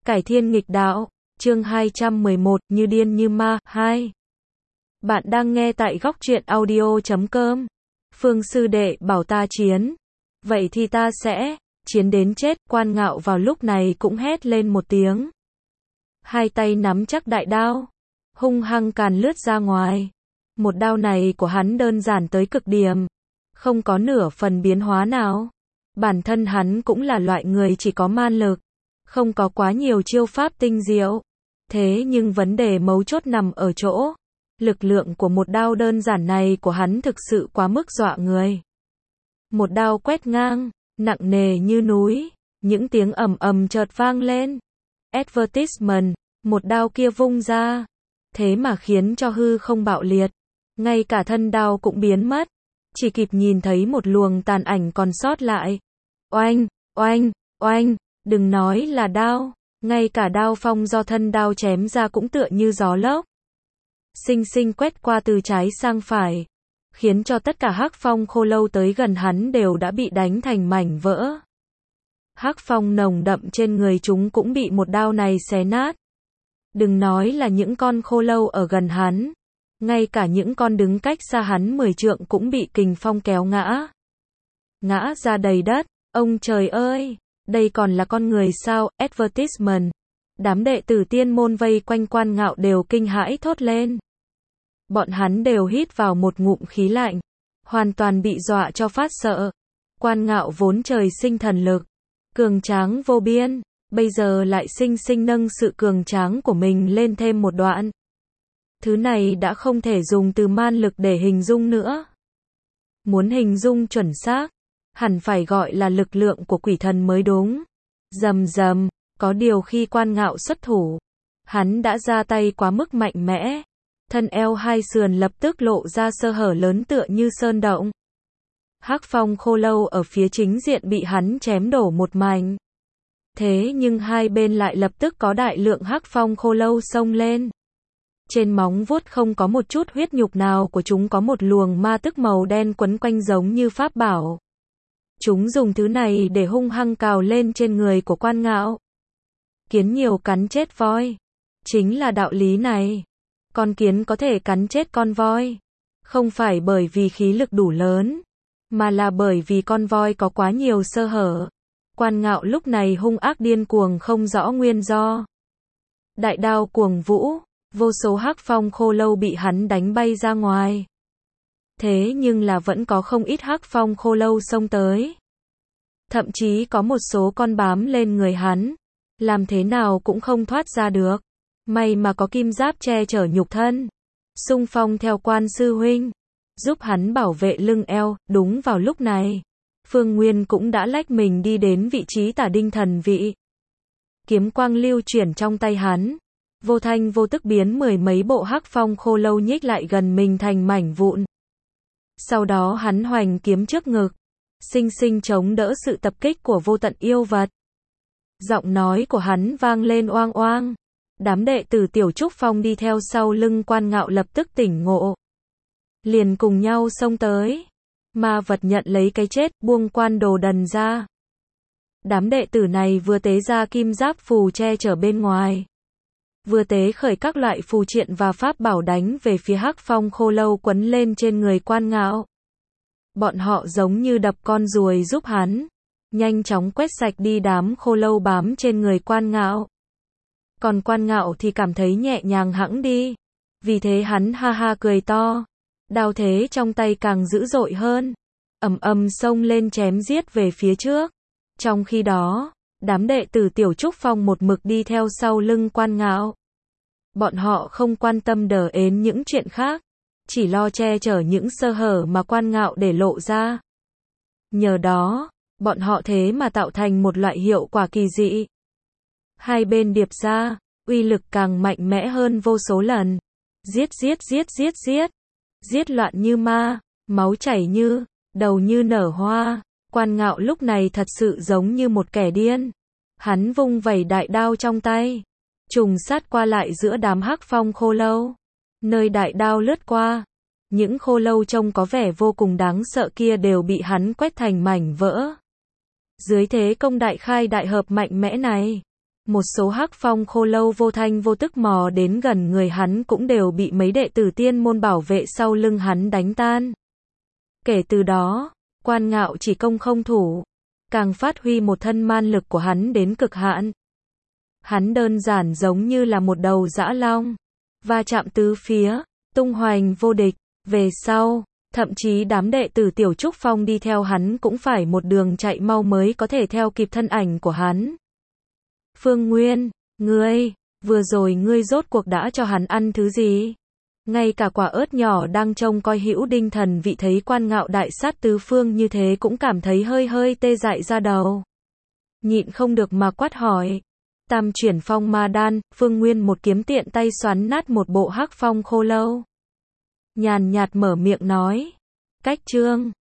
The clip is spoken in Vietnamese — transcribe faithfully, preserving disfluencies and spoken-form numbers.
Cải thiên nghịch đạo, chương hai trăm mười một, như điên như ma, hai. Bạn đang nghe tại góc truyện audio chấm com. Phương sư đệ bảo ta chiến. Vậy thì ta sẽ, chiến đến chết. Quan Ngạo vào lúc này cũng hét lên một tiếng. Hai tay nắm chắc đại đao, hung hăng càn lướt ra ngoài. Một đao này của hắn đơn giản tới cực điểm, không có nửa phần biến hóa nào. Bản thân hắn cũng là loại người chỉ có man lực, không có quá nhiều chiêu pháp tinh diệu. Thế nhưng vấn đề mấu chốt nằm ở chỗ, lực lượng của một đao đơn giản này của hắn thực sự quá mức dọa người. Một đao quét ngang, nặng nề như núi, những tiếng ầm ầm chợt vang lên. Advertisement, một đao kia vung ra, thế mà khiến cho hư không bạo liệt, ngay cả thân đao cũng biến mất, chỉ kịp nhìn thấy một luồng tàn ảnh còn sót lại. Oanh, oanh, oanh, đừng nói là đao, ngay cả đao phong do thân đao chém ra cũng tựa như gió lốc, xinh xinh quét qua từ trái sang phải, khiến cho tất cả hắc phong khô lâu tới gần hắn đều đã bị đánh thành mảnh vỡ. Hắc phong nồng đậm trên người chúng cũng bị một đao này xé nát. Đừng nói là những con khô lâu ở gần hắn, ngay cả những con đứng cách xa hắn mười trượng cũng bị kình phong kéo ngã. Ngã ra đầy đất. Ông trời ơi, đây còn là con người sao? Advertisement. Đám đệ tử tiên môn vây quanh Quan Ngạo đều kinh hãi thốt lên. Bọn hắn đều hít vào một ngụm khí lạnh, hoàn toàn bị dọa cho phát sợ. Quan Ngạo vốn trời sinh thần lực, cường tráng vô biên, bây giờ lại sinh sinh nâng sự cường tráng của mình lên thêm một đoạn. Thứ này đã không thể dùng từ man lực để hình dung nữa. Muốn hình dung chuẩn xác, hẳn phải gọi là lực lượng của quỷ thần mới đúng. Rầm rầm, có điều khi Quan Ngạo xuất thủ, hắn đã ra tay quá mức mạnh mẽ. Thân eo hai sườn lập tức lộ ra sơ hở lớn tựa như sơn động. Hắc phong khô lâu ở phía chính diện bị hắn chém đổ một mảnh. Thế nhưng hai bên lại lập tức có đại lượng hắc phong khô lâu xông lên. Trên móng vuốt không có một chút huyết nhục nào của chúng có một luồng ma tức màu đen quấn quanh giống như pháp bảo. Chúng dùng thứ này để hung hăng cào lên trên người của Quan Ngạo. Kiến nhiều cắn chết voi. Chính là đạo lý này. Con kiến có thể cắn chết con voi, không phải bởi vì khí lực đủ lớn, mà là bởi vì con voi có quá nhiều sơ hở. Quan Ngạo lúc này hung ác điên cuồng không rõ nguyên do. Đại đao cuồng vũ, vô số hắc phong khô lâu bị hắn đánh bay ra ngoài. Thế nhưng là vẫn có không ít hắc phong khô lâu xông tới. Thậm chí có một số con bám lên người hắn, làm thế nào cũng không thoát ra được. May mà có kim giáp che chở nhục thân, xung phong theo Quan sư huynh, giúp hắn bảo vệ lưng eo. Đúng vào lúc này, Phương Nguyên cũng đã lách mình đi đến vị trí tả đinh thần vị. Kiếm quang lưu chuyển trong tay hắn, vô thanh vô tức biến mười mấy bộ hắc phong khô lâu nhích lại gần mình thành mảnh vụn. Sau đó hắn hoành kiếm trước ngực, xinh xinh chống đỡ sự tập kích của vô tận yêu vật. Giọng nói của hắn vang lên oang oang. Đám đệ tử Tiểu Trúc Phong đi theo sau lưng Quan Ngạo lập tức tỉnh ngộ, liền cùng nhau xông tới. Ma vật nhận lấy cái chết, buông Quan Đồ Đần ra. Đám đệ tử này vừa tế ra kim giáp phù che chở bên ngoài, vừa tế khởi các loại phù triện và pháp bảo đánh về phía hắc phong khô lâu quấn lên trên người Quan Ngạo. Bọn họ giống như đập con ruồi giúp hắn, nhanh chóng quét sạch đi đám khô lâu bám trên người Quan Ngạo. Còn Quan Ngạo thì cảm thấy nhẹ nhàng hẳn đi. Vì thế hắn ha ha cười to. Đao thế trong tay càng dữ dội hơn. Ầm ầm xông lên chém giết về phía trước. Trong khi đó, đám đệ tử Tiểu Trúc Phong một mực đi theo sau lưng Quan Ngạo. Bọn họ không quan tâm đờ ến những chuyện khác, chỉ lo che chở những sơ hở mà Quan Ngạo để lộ ra. Nhờ đó, bọn họ thế mà tạo thành một loại hiệu quả kỳ dị. Hai bên điệp ra, uy lực càng mạnh mẽ hơn vô số lần. Giết giết giết giết giết. Giết loạn như ma, máu chảy như, đầu như nở hoa. Quan Ngạo lúc này thật sự giống như một kẻ điên. Hắn vung vẩy đại đao trong tay, trùng sát qua lại giữa đám hắc phong khô lâu. Nơi đại đao lướt qua, những khô lâu trông có vẻ vô cùng đáng sợ kia đều bị hắn quét thành mảnh vỡ. Dưới thế công đại khai đại hợp mạnh mẽ này, Một số hắc phong khô lâu vô thanh vô tức mò đến gần người hắn cũng đều bị mấy đệ tử tiên môn bảo vệ sau lưng hắn đánh tan. Kể từ đó, Quan Ngạo chỉ công không thủ, càng phát huy một thân man lực của hắn đến cực hạn. Hắn đơn giản giống như là một đầu dã long, va chạm tứ phía, tung hoành vô địch. Về sau, thậm chí đám đệ tử Tiểu Trúc Phong đi theo hắn cũng phải một đường chạy mau mới có thể theo kịp thân ảnh của hắn. Phương Nguyên, ngươi, vừa rồi ngươi rốt cuộc đã cho hắn ăn thứ gì? Ngay cả quả ớt nhỏ đang trông coi Hữu Đinh thần vị thấy Quan Ngạo đại sát tứ phương như thế cũng cảm thấy hơi hơi tê dại ra đầu. Nhịn không được mà quát hỏi. Tam chuyển phong ma đan, Phương Nguyên một kiếm tiện tay xoắn nát một bộ hắc phong khô lâu. Nhàn nhạt mở miệng nói. Cách chương.